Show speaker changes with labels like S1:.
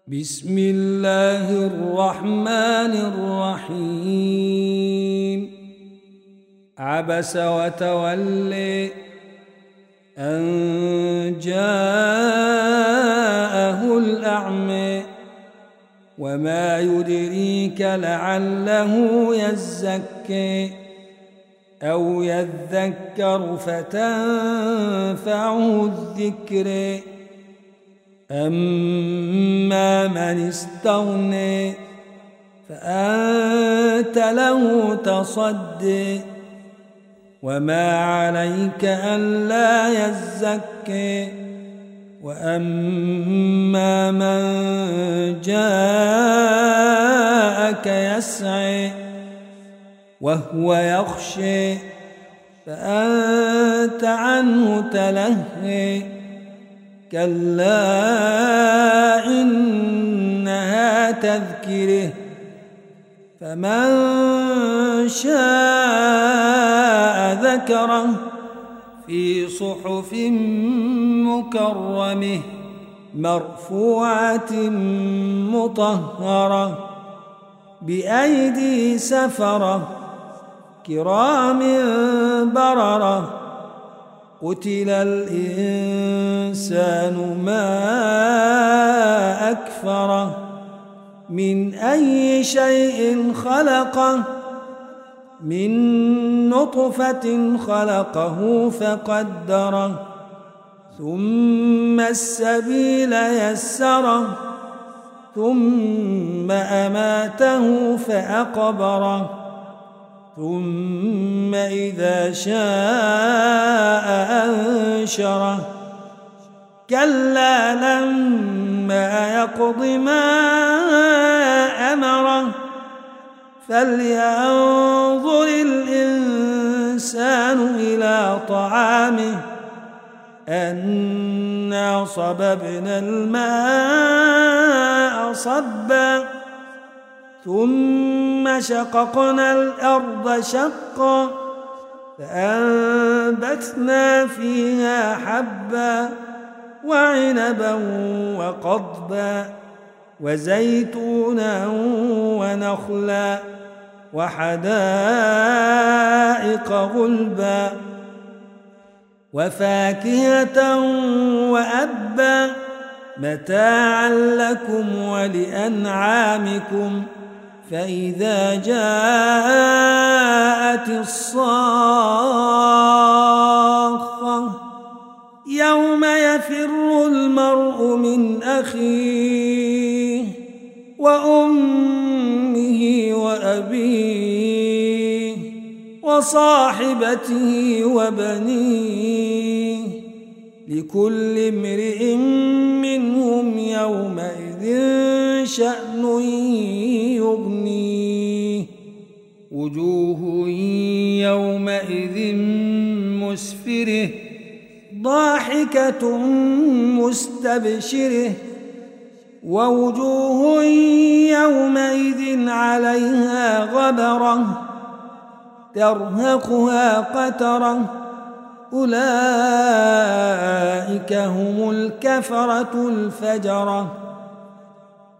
S1: بسم الله الرحمن الرحيم عبس وتولي أن جاءه الأعمى وما يدريك لعله يزكي أو يذكر فتنفعه الذكر أما من استغني فأنت له تصدي وما عليك ألا يزكي وأما من جاءك يسعي وهو يخشي فأنت عنه تلهي كلا إنها تذكره فمن شاء ذكره في صحف مكرمه مرفوعة مطهرة بأيدي سفرة كرام بررة قتل الإنسان ما أكفره من أي شيء خلقه من نطفة خلقه فقدره ثم السبيل يسره ثم أماته فأقبره ثم إذا شاء أنشره كلا لما يقض ما أمره فلينظر الإنسان إلى طعامه أنا صببنا الماء صبا ثم شققنا الأرض شقا فأنبتنا فيها حبا وعنبا وقضبا وزيتونا ونخلا وحدائق غلبا وفاكهة وأبا متاعا لكم ولأنعامكم فإذا جاءت الصاخة يوم يفر المرء من أخيه وأمه وأبيه وصاحبته وبنيه لكل امرئ منهم يومئذ شأن يغنيه وجوه يومئذ مسفرة ضاحكة مستبشرة ووجوه يومئذ عليها غبرة ترهقها قترة أولئك هم الكفرة الفجرة